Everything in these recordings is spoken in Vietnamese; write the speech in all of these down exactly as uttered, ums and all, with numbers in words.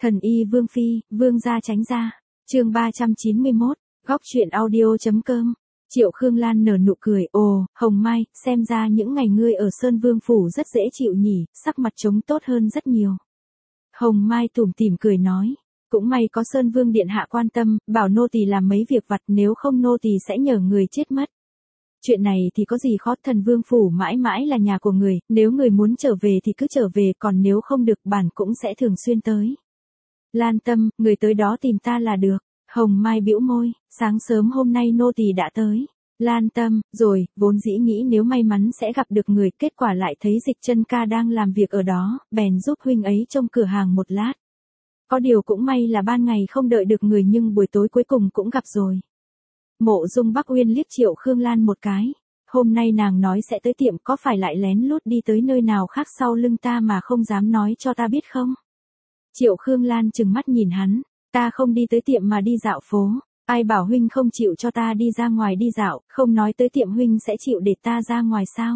Thần y Vương Phi, Vương gia tránh ra. Chương ba trăm chín mươi mốt, góc truyện audio.com. Triệu Khương Lan nở nụ cười, ồ, Hồng Mai, xem ra những ngày ngươi ở Sơn Vương Phủ rất dễ chịu nhỉ, sắc mặt trông tốt hơn rất nhiều. Hồng Mai tủm tỉm cười nói, cũng may có Sơn Vương Điện Hạ quan tâm, bảo nô tỳ làm mấy việc vặt, nếu không nô tỳ sẽ nhờ người chết mất. Chuyện này thì có gì khó, Thần Vương Phủ mãi mãi là nhà của người, nếu người muốn trở về thì cứ trở về, còn nếu không được bản cũng sẽ thường xuyên tới. Lan tâm, người tới đó tìm ta là được. Hồng Mai bĩu môi, sáng sớm hôm nay nô tỳ đã tới. Lan tâm, rồi, vốn dĩ nghĩ nếu may mắn sẽ gặp được người, kết quả lại thấy Dịch Chân ca đang làm việc ở đó, bèn giúp huynh ấy trông cửa hàng một lát. Có điều cũng may là ban ngày không đợi được người nhưng buổi tối cuối cùng cũng gặp rồi. Mộ Dung Bắc Uyên liếc Triệu Khương Lan một cái. Hôm nay nàng nói sẽ tới tiệm, có phải lại lén lút đi tới nơi nào khác sau lưng ta mà không dám nói cho ta biết không? Triệu Khương Lan trừng mắt nhìn hắn, ta không đi tới tiệm mà đi dạo phố, ai bảo huynh không chịu cho ta đi ra ngoài đi dạo, không nói tới tiệm huynh sẽ chịu để ta ra ngoài sao?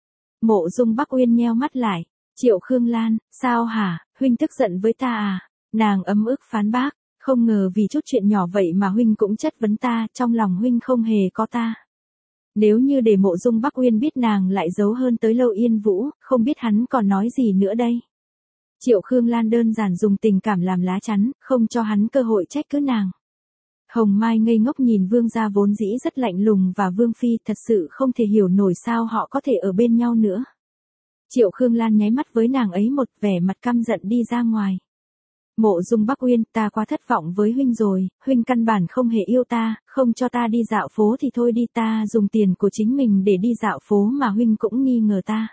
Mộ Dung Bắc Uyên nheo mắt lại, Triệu Khương Lan, sao hả, huynh tức giận với ta à? Nàng ấm ức phán bác, không ngờ vì chút chuyện nhỏ vậy mà huynh cũng chất vấn ta, trong lòng huynh không hề có ta. Nếu như để Mộ Dung Bắc Uyên biết nàng lại giấu hơn tới Lâu Yên Vũ, không biết hắn còn nói gì nữa đây. Triệu Khương Lan đơn giản dùng tình cảm làm lá chắn, không cho hắn cơ hội trách cứ nàng. Hồng Mai ngây ngốc nhìn Vương gia vốn dĩ rất lạnh lùng và Vương Phi thật sự không thể hiểu nổi sao họ có thể ở bên nhau nữa. Triệu Khương Lan nháy mắt với nàng ấy một vẻ mặt căm giận đi ra ngoài. Mộ Dung Bắc Uyên, ta quá thất vọng với huynh rồi, huynh căn bản không hề yêu ta, không cho ta đi dạo phố thì thôi đi, ta dùng tiền của chính mình để đi dạo phố mà huynh cũng nghi ngờ ta.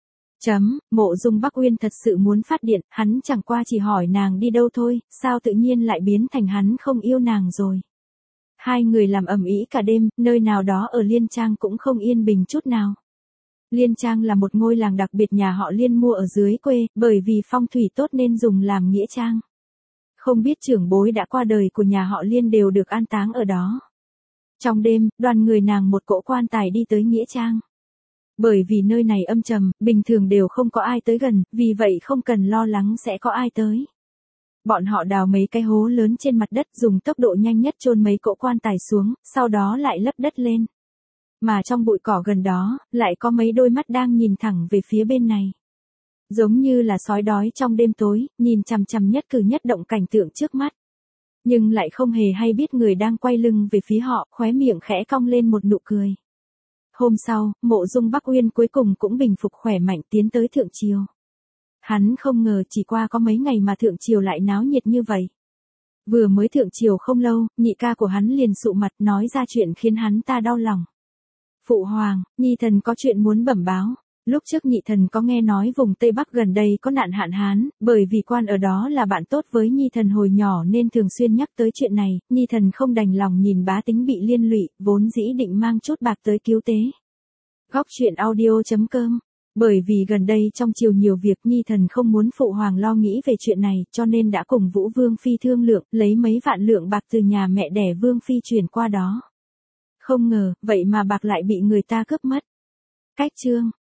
Chấm, Mộ Dung Bắc Uyên thật sự muốn phát điện, hắn chẳng qua chỉ hỏi nàng đi đâu thôi, sao tự nhiên lại biến thành hắn không yêu nàng rồi. Hai người làm ầm ĩ cả đêm, nơi nào đó ở Liên Trang cũng không yên bình chút nào. Liên Trang là một ngôi làng đặc biệt nhà họ Liên mua ở dưới quê, bởi vì phong thủy tốt nên dùng làm nghĩa trang. Không biết trưởng bối đã qua đời của nhà họ Liên đều được an táng ở đó. Trong đêm, đoàn người nàng một cỗ quan tài đi tới nghĩa trang. Bởi vì nơi này âm trầm, bình thường đều không có ai tới gần, vì vậy không cần lo lắng sẽ có ai tới. Bọn họ đào mấy cái hố lớn trên mặt đất, dùng tốc độ nhanh nhất chôn mấy cỗ quan tài xuống, sau đó lại lấp đất lên. Mà trong bụi cỏ gần đó, lại có mấy đôi mắt đang nhìn thẳng về phía bên này. Giống như là sói đói trong đêm tối, nhìn chằm chằm nhất cử nhất động cảnh tượng trước mắt. Nhưng lại không hề hay biết người đang quay lưng về phía họ, khóe miệng khẽ cong lên một nụ cười. Hôm sau, Mộ Dung Bắc Uyên cuối cùng cũng bình phục khỏe mạnh tiến tới Thượng Triều. Hắn không ngờ chỉ qua có mấy ngày mà Thượng Triều lại náo nhiệt như vậy. Vừa mới Thượng Triều không lâu, nhị ca của hắn liền sụ mặt nói ra chuyện khiến hắn ta đau lòng. Phụ hoàng, nhi thần có chuyện muốn bẩm báo. Lúc trước nhị thần có nghe nói vùng Tây Bắc gần đây có nạn hạn hán, bởi vì quan ở đó là bạn tốt với nhi thần hồi nhỏ nên thường xuyên nhắc tới chuyện này, nhi thần không đành lòng nhìn bá tính bị liên lụy, vốn dĩ định mang chút bạc tới cứu tế. Góc truyện audio.com. Bởi vì gần đây trong triều nhiều việc, nhi thần không muốn phụ hoàng lo nghĩ về chuyện này, cho nên đã cùng Vũ Vương Phi thương lượng, lấy mấy vạn lượng bạc từ nhà mẹ đẻ Vương Phi chuyển qua đó. Không ngờ, vậy mà bạc lại bị người ta cướp mất. Cách chương.